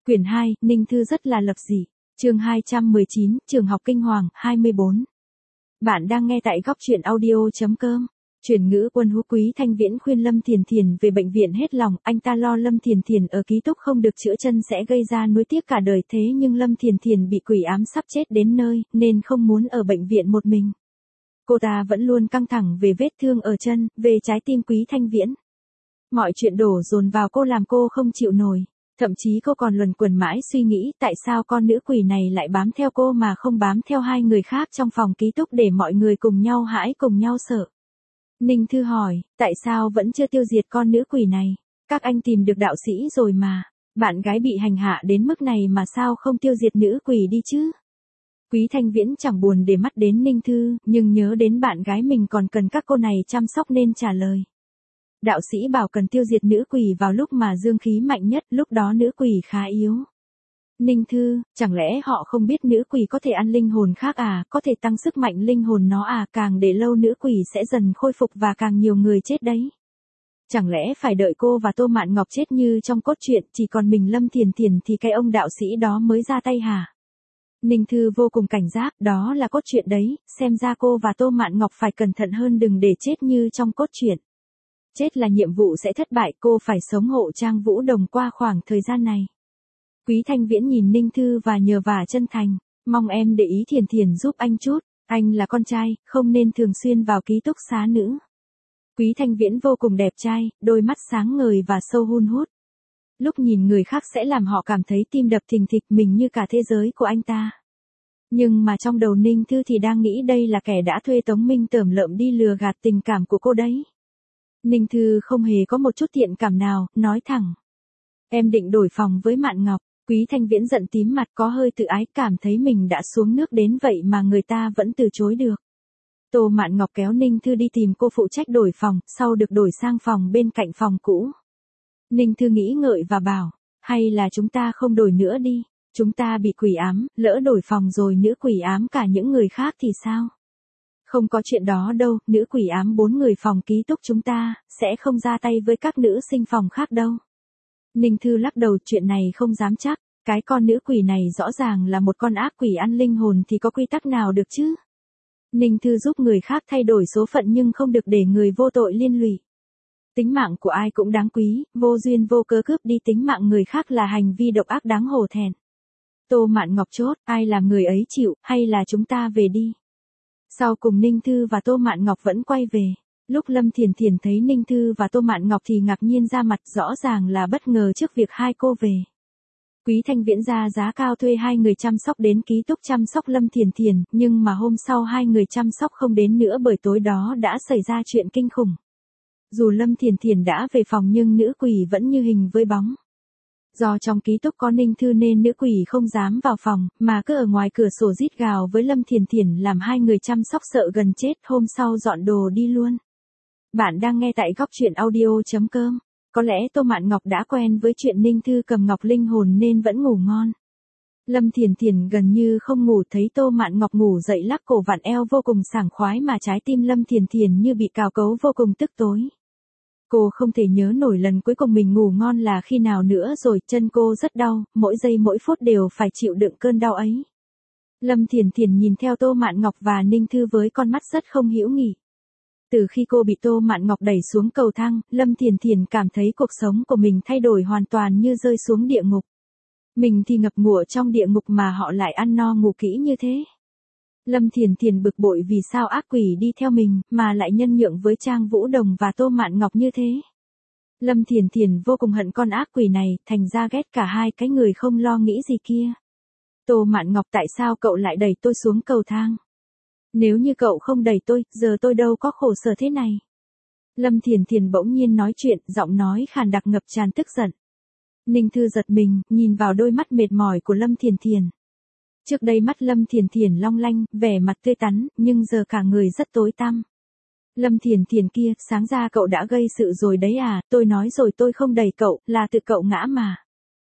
Quyển 2, Ninh Thư rất là lập dị. Chương 219, Trường học kinh hoàng, 24. Bạn đang nghe tại góc truyện audio.com. Chuyển ngữ Quân Hú. Quý Thanh Viễn khuyên Lâm Thiền Thiền về bệnh viện hết lòng, anh ta lo Lâm Thiền Thiền ở ký túc không được chữa chân sẽ gây ra nuối tiếc cả đời, thế nhưng Lâm Thiền Thiền bị quỷ ám sắp chết đến nơi, nên không muốn ở bệnh viện một mình. Cô ta vẫn luôn căng thẳng về vết thương ở chân, về trái tim Quý Thanh Viễn. Mọi chuyện đổ dồn vào cô làm cô không chịu nổi. Thậm chí cô còn luẩn quẩn mãi suy nghĩ tại sao con nữ quỷ này lại bám theo cô mà không bám theo hai người khác trong phòng ký túc để mọi người cùng nhau hãi cùng nhau sợ. Ninh Thư hỏi, tại sao vẫn chưa tiêu diệt con nữ quỷ này? Các anh tìm được đạo sĩ rồi mà. Bạn gái bị hành hạ đến mức này mà sao không tiêu diệt nữ quỷ đi chứ? Quý Thanh Viễn chẳng buồn để mắt đến Ninh Thư, nhưng nhớ đến bạn gái mình còn cần các cô này chăm sóc nên trả lời. Đạo sĩ bảo cần tiêu diệt nữ quỷ vào lúc mà dương khí mạnh nhất, lúc đó nữ quỷ khá yếu. Ninh Thư, chẳng lẽ họ không biết nữ quỷ có thể ăn linh hồn khác à, có thể tăng sức mạnh linh hồn nó à, càng để lâu nữ quỷ sẽ dần khôi phục và càng nhiều người chết đấy. Chẳng lẽ phải đợi cô và Tô Mạn Ngọc chết như trong cốt truyện, chỉ còn mình Lâm Thiền Thiền thì cái ông đạo sĩ đó mới ra tay hả? Ninh Thư vô cùng cảnh giác, đó là cốt truyện đấy, xem ra cô và Tô Mạn Ngọc phải cẩn thận hơn đừng để chết như trong cốt truyện. Chết là nhiệm vụ sẽ thất bại, cô phải sống hộ Trang Vũ Đồng qua khoảng thời gian này. Quý Thanh Viễn nhìn Ninh Thư và nhờ vả chân thành, mong em để ý Thiền Thiền giúp anh chút, anh là con trai, không nên thường xuyên vào ký túc xá nữ. Quý Thanh Viễn vô cùng đẹp trai, đôi mắt sáng ngời và sâu hun hút. Lúc nhìn người khác sẽ làm họ cảm thấy tim đập thình thịch, mình như cả thế giới của anh ta. Nhưng mà trong đầu Ninh Thư thì đang nghĩ đây là kẻ đã thuê Tống Minh Tởm Lợm đi lừa gạt tình cảm của cô đấy. Ninh Thư không hề có một chút thiện cảm nào, nói thẳng. Em định đổi phòng với Mạn Ngọc. Quý Thanh Viễn giận tím mặt, có hơi tự ái, cảm thấy mình đã xuống nước đến vậy mà người ta vẫn từ chối được. Tô Mạn Ngọc kéo Ninh Thư đi tìm cô phụ trách đổi phòng, sau được đổi sang phòng bên cạnh phòng cũ. Ninh Thư nghĩ ngợi và bảo, hay là chúng ta không đổi nữa đi, chúng ta bị quỷ ám, lỡ đổi phòng rồi nữ quỷ ám cả những người khác thì sao? Không có chuyện đó đâu, nữ quỷ ám 4 người phòng ký túc chúng ta, sẽ không ra tay với các nữ sinh phòng khác đâu. Ninh Thư lắc đầu, chuyện này không dám chắc, cái con nữ quỷ này rõ ràng là một con ác quỷ ăn linh hồn thì có quy tắc nào được chứ? Ninh Thư giúp người khác thay đổi số phận nhưng không được để người vô tội liên lụy. Tính mạng của ai cũng đáng quý, vô duyên vô cớ cướp đi tính mạng người khác là hành vi độc ác đáng hổ thẹn. Tô Mạn Ngọc chốt, ai làm người ấy chịu, hay là chúng ta về đi. Sau cùng Ninh Thư và Tô Mạn Ngọc vẫn quay về. Lúc Lâm Thiền Thiền thấy Ninh Thư và Tô Mạn Ngọc thì ngạc nhiên ra mặt, rõ ràng là bất ngờ trước việc hai cô về. Quý Thanh Viễn ra giá cao thuê hai người chăm sóc đến ký túc chăm sóc Lâm Thiền Thiền, nhưng mà hôm sau hai người chăm sóc không đến nữa bởi tối đó đã xảy ra chuyện kinh khủng. Dù Lâm Thiền Thiền đã về phòng nhưng nữ quỷ vẫn như hình với bóng. Do trong ký túc có Ninh Thư nên nữ quỷ không dám vào phòng, mà cứ ở ngoài cửa sổ rít gào với Lâm Thiền Thiền làm hai người chăm sóc sợ gần chết, hôm sau dọn đồ đi luôn. Bạn đang nghe tại góc truyện audio.com. Có lẽ Tô Mạn Ngọc đã quen với chuyện Ninh Thư cầm ngọc linh hồn nên vẫn ngủ ngon. Lâm Thiền Thiền gần như không ngủ, thấy Tô Mạn Ngọc ngủ dậy lắc cổ vặn eo vô cùng sảng khoái mà trái tim Lâm Thiền Thiền như bị cào cấu vô cùng tức tối. Cô không thể nhớ nổi lần cuối cùng mình ngủ ngon là khi nào nữa rồi, chân cô rất đau, mỗi giây mỗi phút đều phải chịu đựng cơn đau ấy. Lâm Thiền Thiền nhìn theo Tô Mạn Ngọc và Ninh Thư với con mắt rất không hữu nghị. Từ khi cô bị Tô Mạn Ngọc đẩy xuống cầu thang, Lâm Thiền Thiền cảm thấy cuộc sống của mình thay đổi hoàn toàn như rơi xuống địa ngục. Mình thì ngập ngụa trong địa ngục mà họ lại ăn no ngủ kỹ như thế. Lâm Thiền Thiền bực bội vì sao ác quỷ đi theo mình, mà lại nhân nhượng với Trang Vũ Đồng và Tô Mạn Ngọc như thế. Lâm Thiền Thiền vô cùng hận con ác quỷ này, thành ra ghét cả hai cái người không lo nghĩ gì kia. Tô Mạn Ngọc, tại sao cậu lại đẩy tôi xuống cầu thang? Nếu như cậu không đẩy tôi, giờ tôi đâu có khổ sở thế này. Lâm Thiền Thiền bỗng nhiên nói chuyện, giọng nói khàn đặc ngập tràn tức giận. Ninh Thư giật mình, nhìn vào đôi mắt mệt mỏi của Lâm Thiền Thiền. Trước đây mắt Lâm Thiền Thiền long lanh, vẻ mặt tươi tắn, nhưng giờ cả người rất tối tăm. Lâm Thiền Thiền kia, sáng ra cậu đã gây sự rồi đấy à, tôi nói rồi tôi không đẩy cậu, là tự cậu ngã mà.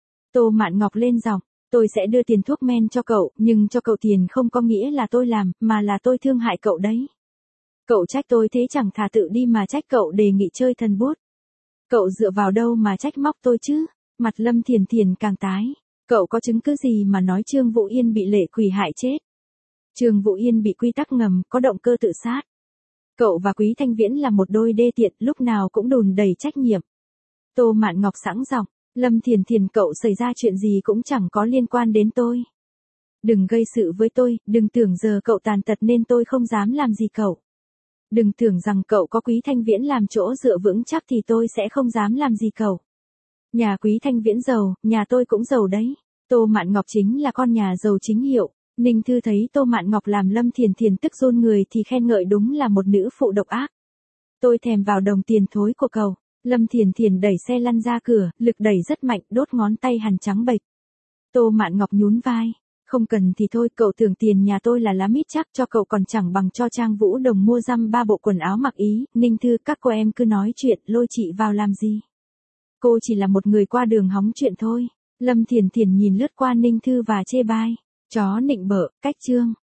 Tô Mạn Ngọc lên giọng, tôi sẽ đưa tiền thuốc men cho cậu, nhưng cho cậu tiền không có nghĩa là tôi làm, mà là tôi thương hại cậu đấy. Cậu trách tôi thế chẳng thà tự đi mà trách cậu đề nghị chơi thần bút. Cậu dựa vào đâu mà trách móc tôi chứ? Mặt Lâm Thiền Thiền càng tái. Cậu có chứng cứ gì mà nói Trương Vũ Yên bị Lệ Quỳ hại chết? Trương Vũ Yên bị quy tắc ngầm, có động cơ tự sát. Cậu và Quý Thanh Viễn là một đôi đê tiện, lúc nào cũng đùn đầy trách nhiệm. Tô Mạn Ngọc sẵn giọng, Lâm Thiền Thiền, cậu xảy ra chuyện gì cũng chẳng có liên quan đến tôi. Đừng gây sự với tôi, đừng tưởng giờ cậu tàn tật nên tôi không dám làm gì cậu. Đừng tưởng rằng cậu có Quý Thanh Viễn làm chỗ dựa vững chắc thì tôi sẽ không dám làm gì cậu. Nhà Quý Thanh Viễn giàu, nhà tôi cũng giàu đấy. Tô Mạn Ngọc chính là con nhà giàu chính hiệu. Ninh Thư thấy Tô Mạn Ngọc làm Lâm Thiền Thiền tức run người thì khen ngợi đúng là một nữ phụ độc ác. Tôi thèm vào đồng tiền thối của cậu. Lâm Thiền Thiền đẩy xe lăn ra cửa, lực đẩy rất mạnh, đốt ngón tay hằn trắng bệch. Tô Mạn Ngọc nhún vai. Không cần thì thôi, cậu tưởng tiền nhà tôi là lá mít chắc, cho cậu còn chẳng bằng cho Trang Vũ Đồng mua dăm 3 bộ quần áo mặc ý. Ninh Thư, các cô em cứ nói chuyện, lôi chị vào làm gì? Cô chỉ là một người qua đường hóng chuyện thôi. Lâm Thiền Thiền nhìn lướt qua Ninh Thư và chê bai. Chó nịnh bợ, cách chương.